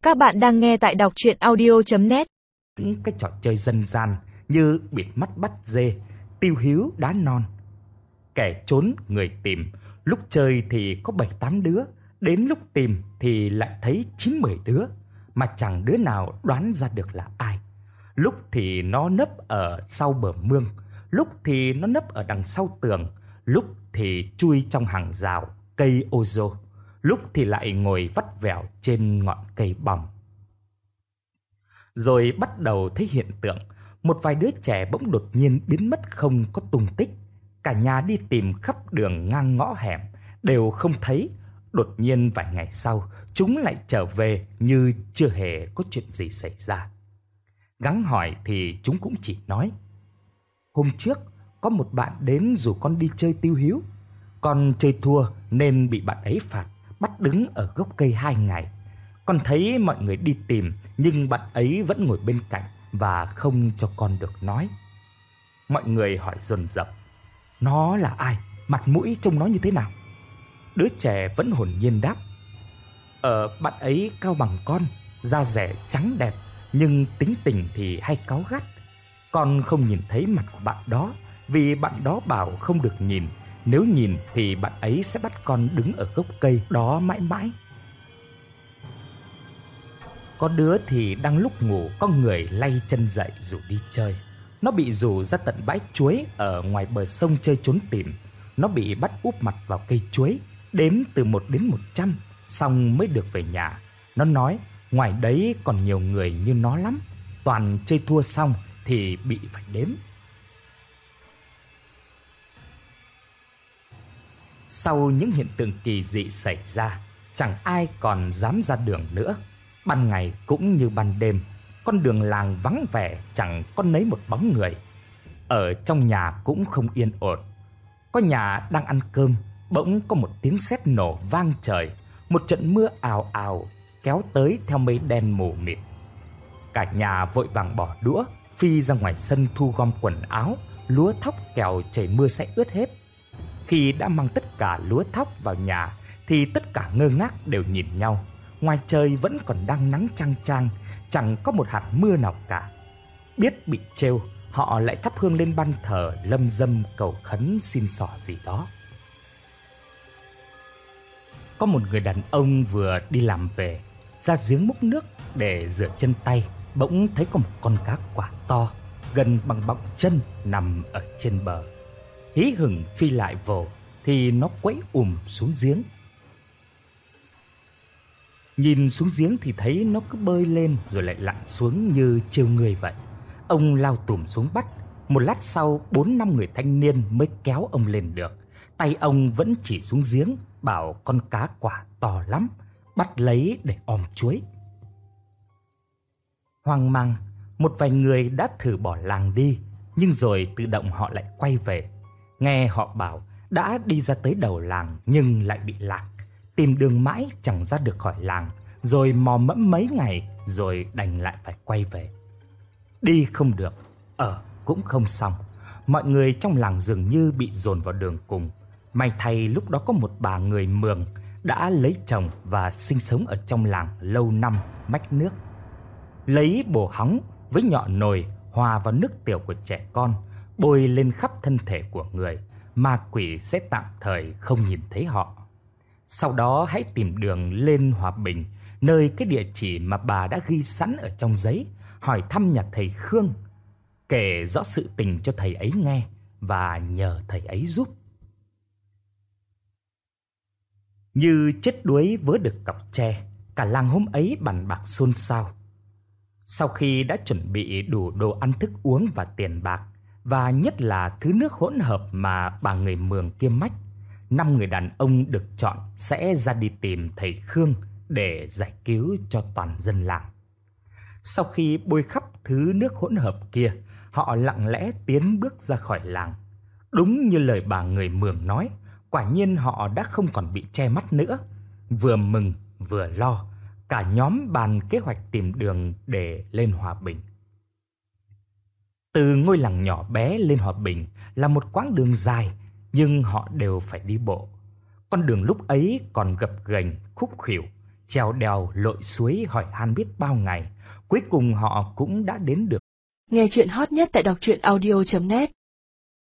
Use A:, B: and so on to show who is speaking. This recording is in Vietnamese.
A: Các bạn đang nghe tại đọc truyện audio.net.
B: Những cái trò chơi dân gian như bịt mắt bắt dê, tiêu híu đá non. Kẻ trốn người tìm, lúc chơi thì có 7-8 đứa, đến lúc tìm thì lại thấy 9-10 đứa, mà chẳng đứa nào đoán ra được là ai. Lúc thì nó nấp ở sau bờ mương, lúc thì nó nấp ở đằng sau tường, lúc thì chui trong hàng rào cây ô rô, lúc thì lại ngồi vắt vẻo trên ngọn cây bòng. Rồi bắt đầu thấy hiện tượng, một vài đứa trẻ bỗng đột nhiên biến mất không có tung tích. Cả nhà đi tìm khắp đường ngang ngõ hẻm, đều không thấy. Đột nhiên vài ngày sau, chúng lại trở về như chưa hề có chuyện gì xảy ra. Gắng hỏi thì chúng cũng chỉ nói: hôm trước có một bạn đến rủ con đi chơi tiêu híu. Con chơi thua nên bị bạn ấy phạt, bắt đứng ở gốc cây 2 ngày. Con thấy mọi người đi tìm, nhưng bạn ấy vẫn ngồi bên cạnh và không cho con được nói. Mọi người hỏi dồn dập: nó là ai? Mặt mũi trông nó như thế nào? Đứa trẻ vẫn hồn nhiên đáp: bạn ấy cao bằng con, da dẻ trắng đẹp, nhưng tính tình thì hay cáu gắt. Con không nhìn thấy mặt của bạn đó, vì bạn đó bảo không được nhìn. Nếu nhìn thì bạn ấy sẽ bắt con đứng ở gốc cây đó mãi mãi. Có đứa thì đang lúc ngủ, có người lay chân dậy rủ đi chơi. Nó bị rủ ra tận bãi chuối ở ngoài bờ sông chơi trốn tìm. Nó bị bắt úp mặt vào cây chuối, đếm từ 1 đến 100, xong mới được về nhà. Nó nói ngoài đấy còn nhiều người như nó lắm, toàn chơi thua xong thì bị phải đếm. Sau những hiện tượng kỳ dị xảy ra, chẳng ai còn dám ra đường nữa. Ban ngày cũng như ban đêm, con đường làng vắng vẻ, chẳng có nấy một bóng người. Ở trong nhà cũng không yên ổn. Có nhà đang ăn cơm, bỗng có một tiếng sét nổ vang trời. Một trận mưa ào ào kéo tới theo mây đen mù mịt. Cả nhà vội vàng bỏ đũa, phi ra ngoài sân thu gom quần áo, lúa thóc, kẻo trời mưa sẽ ướt hết. Khi đã mang tất cả lúa thóc vào nhà thì tất cả ngơ ngác đều nhìn nhau. Ngoài trời vẫn còn đang nắng chang chang, chẳng có một hạt mưa nào cả. Biết bị trêu, họ lại thắp hương lên ban thờ, lâm dâm cầu khấn xin xỏ gì đó. Có một người đàn ông vừa đi làm về, ra giếng múc nước để rửa chân tay, bỗng thấy có một con cá quả to, gần bằng bọng chân nằm ở trên bờ. Hí hửng phi lại vồ thì nó quẫy xuống giếng. Nhìn xuống giếng thì thấy nó cứ bơi lên rồi lại lặn xuống như trêu người vậy. Ông lao tùm xuống bắt. Một lát sau 4-5 người thanh niên mới kéo ông lên được. Tay ông vẫn chỉ xuống giếng, bảo con cá quả to lắm, bắt lấy để om chuối. Hoang mang, một vài người đã thử bỏ làng đi, nhưng rồi tự động họ lại quay về. Nghe họ bảo đã đi ra tới đầu làng nhưng lại bị lạc, tìm đường mãi chẳng ra được khỏi làng, rồi mò mẫm mấy ngày rồi đành lại phải quay về. Đi không được, ở cũng không xong. Mọi người trong làng dường như bị dồn vào đường cùng. May thay lúc đó có một bà người Mường đã lấy chồng và sinh sống ở trong làng lâu năm, mách nước. Lấy bồ hóng với nhọ nồi hòa vào nước tiểu của trẻ con, bôi lên khắp thân thể của người, ma quỷ sẽ tạm thời không nhìn thấy họ. Sau đó hãy tìm đường lên Hòa Bình, nơi cái địa chỉ mà bà đã ghi sẵn ở trong giấy, hỏi thăm nhà thầy Khương, kể rõ sự tình cho thầy ấy nghe và nhờ thầy ấy giúp. Như chết đuối vớ được cọc tre, cả làng hôm ấy bàn bạc xôn xao. Sau khi đã chuẩn bị đủ đồ ăn thức uống và tiền bạc, và nhất là thứ nước hỗn hợp mà bà người Mường kia mách, 5 người đàn ông được chọn sẽ ra đi tìm thầy Khương để giải cứu cho toàn dân làng. Sau khi bôi khắp thứ nước hỗn hợp kia, họ lặng lẽ tiến bước ra khỏi làng. Đúng như lời bà người Mường nói, quả nhiên họ đã không còn bị che mắt nữa. Vừa mừng vừa lo, cả nhóm bàn kế hoạch tìm đường để lên Hòa Bình. Từ ngôi làng nhỏ bé lên Hòa Bình là một quãng đường dài, nhưng họ đều phải đi bộ. Con đường lúc ấy còn gập ghềnh, khúc khuỷu, trèo đèo lội suối hỏi han biết bao ngày, cuối cùng họ cũng đã đến được.
C: Nghe chuyện hot nhất tại đọc truyện audio.net